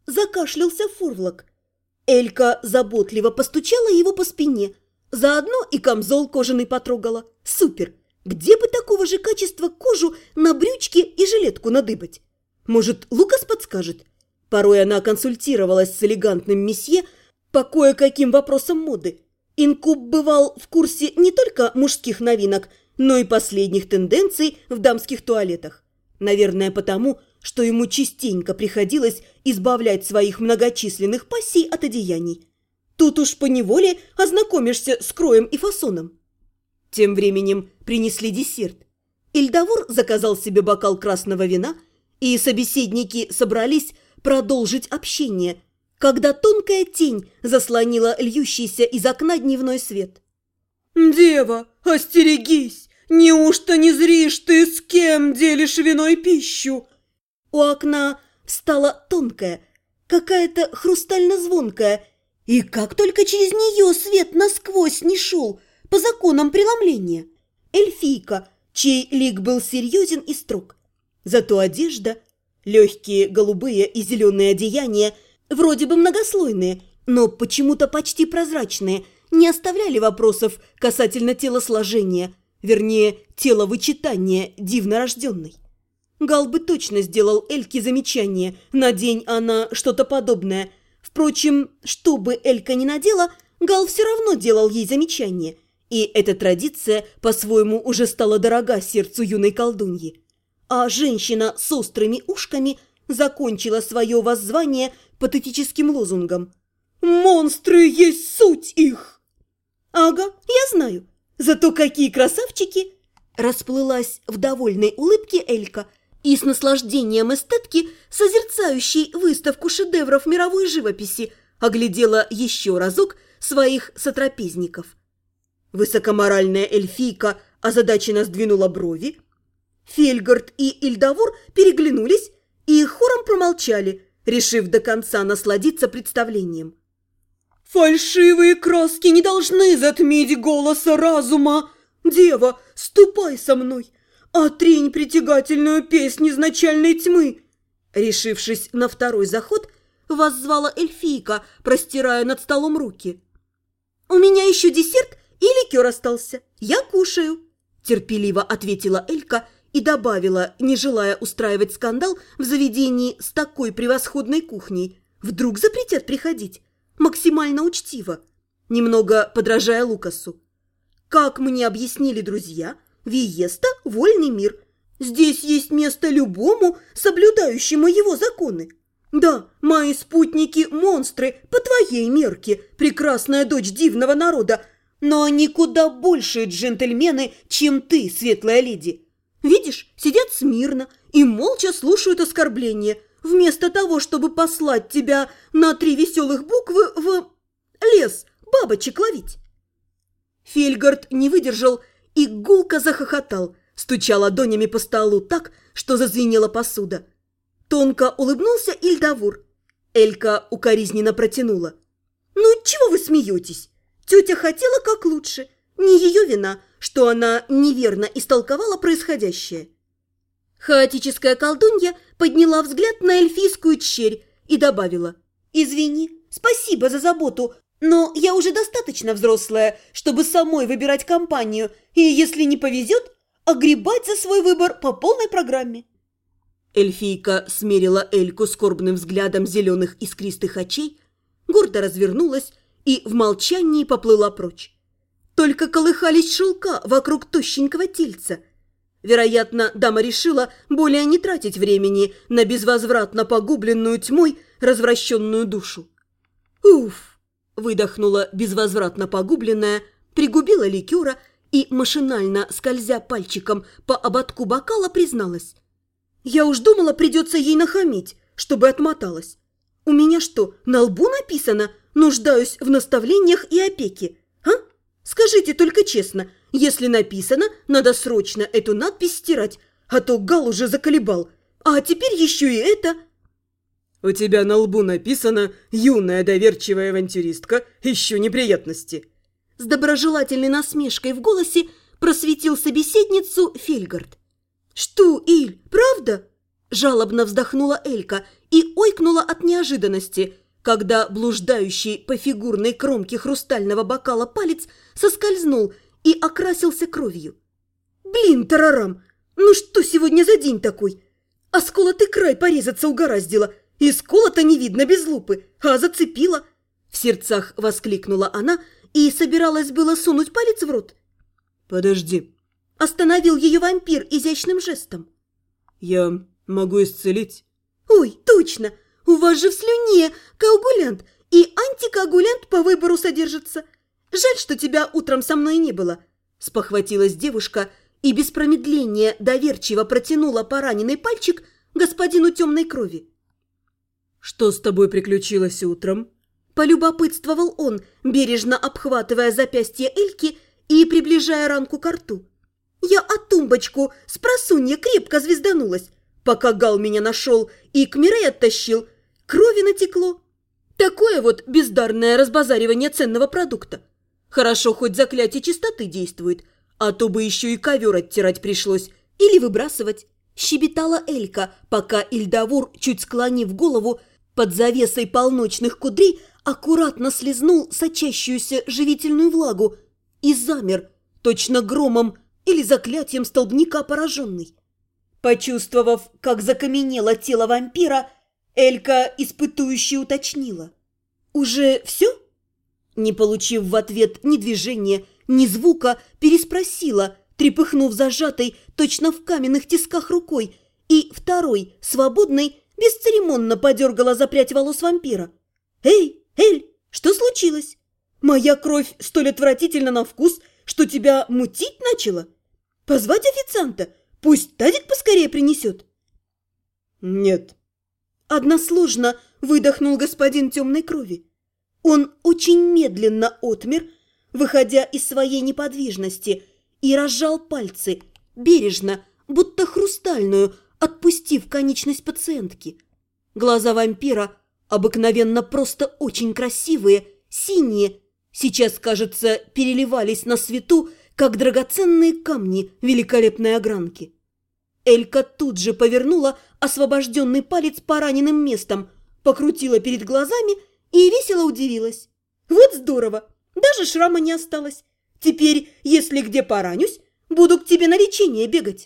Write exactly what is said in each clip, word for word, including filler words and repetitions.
Закашлялся Фурвлок. Элька заботливо постучала его по спине. Заодно и камзол кожаный потрогала. Супер! Где бы такого же качества кожу на брючки и жилетку надыбать? Может, Лукас подскажет? Порой она консультировалась с элегантным месье по кое-каким вопросам моды. Инкуб бывал в курсе не только мужских новинок, но и последних тенденций в дамских туалетах. Наверное, потому, что ему частенько приходилось избавлять своих многочисленных пассий от одеяний. Тут уж поневоле ознакомишься с кроем и фасоном. Тем временем принесли десерт. Ильдавур заказал себе бокал красного вина, и собеседники собрались продолжить общение, когда тонкая тень заслонила льющийся из окна дневной свет. «Дева, остерегись! Неужто не зришь ты, с кем делишь вино и пищу?» У окна стала тонкая, какая-то хрустально-звонкая, и как только через нее свет насквозь не шел по законам преломления. Эльфийка, чей лик был серьезен и строг. Зато одежда, легкие голубые и зеленые одеяния, вроде бы многослойные, но почему-то почти прозрачные, не оставляли вопросов касательно телосложения, вернее, теловычитания дивнорожденной. Гал бы точно сделал Эльке замечание, надень она что-то подобное. Впрочем, что бы Элька ни надела, Гал все равно делал ей замечание, и эта традиция по-своему уже стала дорога сердцу юной колдуньи. А женщина с острыми ушками закончила свое воззвание патетическим лозунгом: «Монстры есть суть их!» «Ага, я знаю. Зато какие красавчики!» Расплылась в довольной улыбке Элька и с наслаждением эстетки, созерцающей выставку шедевров мировой живописи, оглядела еще разок своих сотрапезников. Высокоморальная эльфийка озадаченно сдвинула брови. Фельгард и Ильдавур переглянулись и хором промолчали, решив до конца насладиться представлением. «Фальшивые краски не должны затмить голоса разума! Дева, ступай со мной, отринь притягательную песнь изначальной тьмы!» Решившись на второй заход, воззвала эльфийка, простирая над столом руки. «У меня еще десерт и ликер остался. Я кушаю», – терпеливо ответила Элька и добавила, не желая устраивать скандал в заведении с такой превосходной кухней. Вдруг запретят приходить? Максимально учтиво, немного подражая Лукасу. Как мне объяснили друзья, Виеста – вольный мир. Здесь есть место любому, соблюдающему его законы. Да, мои спутники – монстры, по твоей мерке, прекрасная дочь дивного народа, но они куда большие джентльмены, чем ты, светлая леди. Видишь, сидят смирно и молча слушают оскорбления, вместо того, чтобы послать тебя на три веселых буквы в лес бабочек ловить. Фельгард не выдержал и гулко захохотал, стуча ладонями по столу так, что зазвенела посуда. Тонко улыбнулся Ильдавур. Элька укоризненно протянула: «Ну, чего вы смеетесь? Тетя хотела как лучше. Не ее вина, что она неверно истолковала происходящее». Хаотическая колдунья подняла взгляд на эльфийскую черь и добавила: «Извини, спасибо за заботу, но я уже достаточно взрослая, чтобы самой выбирать компанию, и, если не повезет, огребать за свой выбор по полной программе». Эльфийка смерила Эльку скорбным взглядом зеленых искристых очей, гордо развернулась и в молчании поплыла прочь. Только колыхались шелка вокруг тощенького тельца. Вероятно, дама решила более не тратить времени на безвозвратно погубленную тьмой развращенную душу. «Уф!» – выдохнула безвозвратно погубленная, пригубила ликера и, машинально скользя пальчиком по ободку бокала, призналась: «Я уж думала, придется ей нахамить, чтобы отмоталась. У меня что, на лбу написано «нуждаюсь в наставлениях и опеке»? А? Скажите только честно, если написано, надо срочно эту надпись стирать, а то Гал уже заколебал. А теперь еще и это...» «У тебя на лбу написано: юная доверчивая авантюристка, ищу неприятности». С доброжелательной насмешкой в голосе просветил собеседницу Фельгард. «Что, Иль, правда?» – жалобно вздохнула Элька и ойкнула от неожиданности, когда блуждающий по фигурной кромке хрустального бокала палец соскользнул и окрасился кровью. «Блин, тарарам! Ну что сегодня за день такой? А сколотый край порезаться угораздило, и сколота не видно без лупы, а зацепила!» В сердцах воскликнула она и собиралась было сунуть палец в рот. «Подожди!» Остановил ее вампир изящным жестом. «Я могу исцелить». «Ой, точно! У вас же в слюне коагулянт, и антикоагулянт по выбору содержится. Жаль, что тебя утром со мной не было», – спохватилась девушка и без промедления доверчиво протянула пораненный пальчик господину темной крови. «Что с тобой приключилось утром?» – полюбопытствовал он, бережно обхватывая запястье Эльки и приближая ранку к рту. «Я о тумбочку с просунья крепко звезданулась, пока Гал меня нашел и к Мирей оттащил. Крови натекло. Такое вот бездарное разбазаривание ценного продукта. Хорошо, хоть заклятие чистоты действует, а то бы еще и ковер оттирать пришлось или выбрасывать», – щебетала Элька, пока Ильдавур, чуть склонив голову, под завесой полночных кудрей аккуратно слезнул сочащуюся живительную влагу и замер, точно громом или заклятием столбняка пораженный. Почувствовав, как закаменело тело вампира, Элька испытующе уточнила. «Уже все?» Не получив в ответ ни движения, ни звука, переспросила, трепыхнув зажатой точно в каменных тисках рукой, и второй, свободной, бесцеремонно подергала за прядь волос вампира. «Эй, Эль, что случилось? Моя кровь столь отвратительна на вкус, что тебя мутить начала? Позвать официанта? Пусть тазик поскорее принесет». «Нет». Односложно выдохнул господин темной крови. Он очень медленно отмер, выходя из своей неподвижности, и разжал пальцы, бережно, будто хрустальную, отпустив конечность пациентки. Глаза вампира, обыкновенно просто очень красивые, синие, сейчас, кажется, переливались на свету, как драгоценные камни великолепной огранки. Элька тут же повернула освобожденный палец пораненным местом, покрутила перед глазами и весело удивилась. «Вот здорово! Даже шрама не осталось. Теперь, если где поранюсь, буду к тебе на лечение бегать».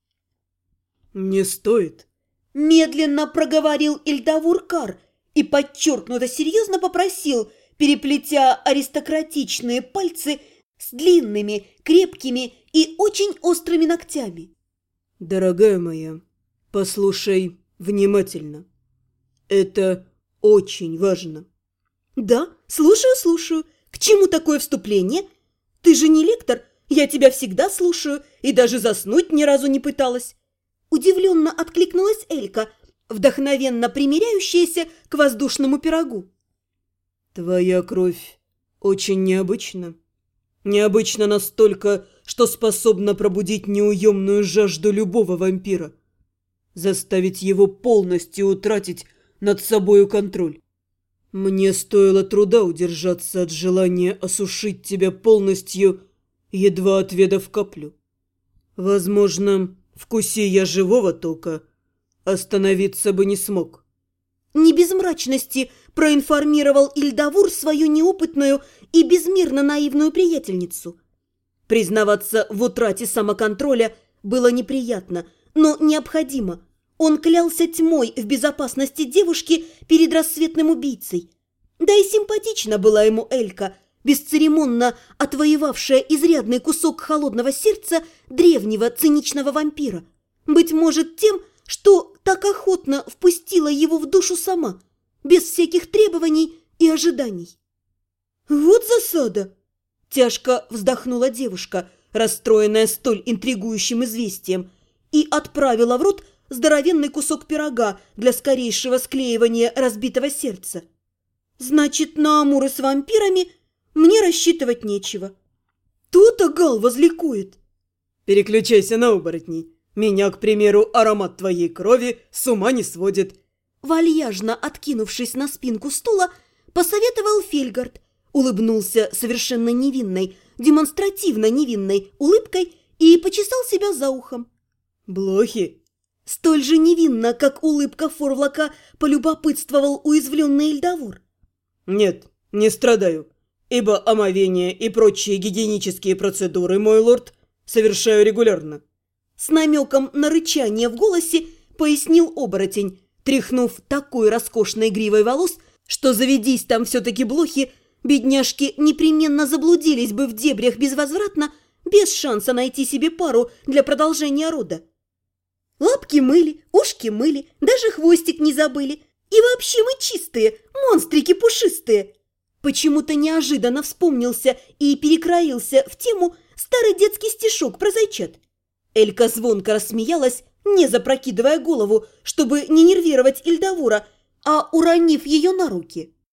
«Не стоит», – медленно проговорил Ильдавур Кар и подчеркнуто серьезно попросил, переплетя аристократичные пальцы с длинными, крепкими и очень острыми ногтями. «Дорогая моя, послушай внимательно. Это очень важно». «Да, слушаю, слушаю. К чему такое вступление? Ты же не лектор, я тебя всегда слушаю и даже заснуть ни разу не пыталась». Удивленно откликнулась Элька, вдохновенно примиряющаяся к воздушному пирогу. «Твоя кровь очень необычна. Необычна настолько, что способна пробудить неуемную жажду любого вампира, заставить его полностью утратить над собою контроль. Мне стоило труда удержаться от желания осушить тебя полностью, едва отведав каплю. Возможно, вкуси я живого тока, остановиться бы не смог». Не без мрачности проинформировал Ильдавур свою неопытную и безмерно наивную приятельницу. Признаваться в утрате самоконтроля было неприятно, но необходимо. Он клялся тьмой в безопасности девушки перед рассветным убийцей. Да и симпатична была ему Элька, бесцеремонно отвоевавшая изрядный кусок холодного сердца древнего циничного вампира. Быть может, тем, что так охотно впустила его в душу сама, без всяких требований и ожиданий. «Вот засада!» – тяжко вздохнула девушка, расстроенная столь интригующим известием, и отправила в рот здоровенный кусок пирога для скорейшего склеивания разбитого сердца. «Значит, на амуры с вампирами мне рассчитывать нечего». То-то Гал возликует. «Переключайся на оборотней. Меня, к примеру, аромат твоей крови с ума не сводит». Вальяжно откинувшись на спинку стула, посоветовал Фельгард, улыбнулся совершенно невинной, демонстративно невинной улыбкой и почесал себя за ухом. «Блохи?» Столь же невинно, как улыбка Форвлака, полюбопытствовал уязвленный Эльдавур. «Нет, не страдаю, ибо омовение и прочие гигиенические процедуры, мой лорд, совершаю регулярно». С намеком на рычание в голосе пояснил оборотень, тряхнув такой роскошной гривой волос, что, заведись там все-таки блохи, бедняжки непременно заблудились бы в дебрях безвозвратно, без шанса найти себе пару для продолжения рода. Лапки мыли, ушки мыли, даже хвостик не забыли. И вообще мы чистые, монстрики пушистые. Почему-то неожиданно вспомнился и перекроился в тему старый детский стишок про зайчат. Элька звонко рассмеялась, не запрокидывая голову, чтобы не нервировать Эльдавура, а уронив ее на руки.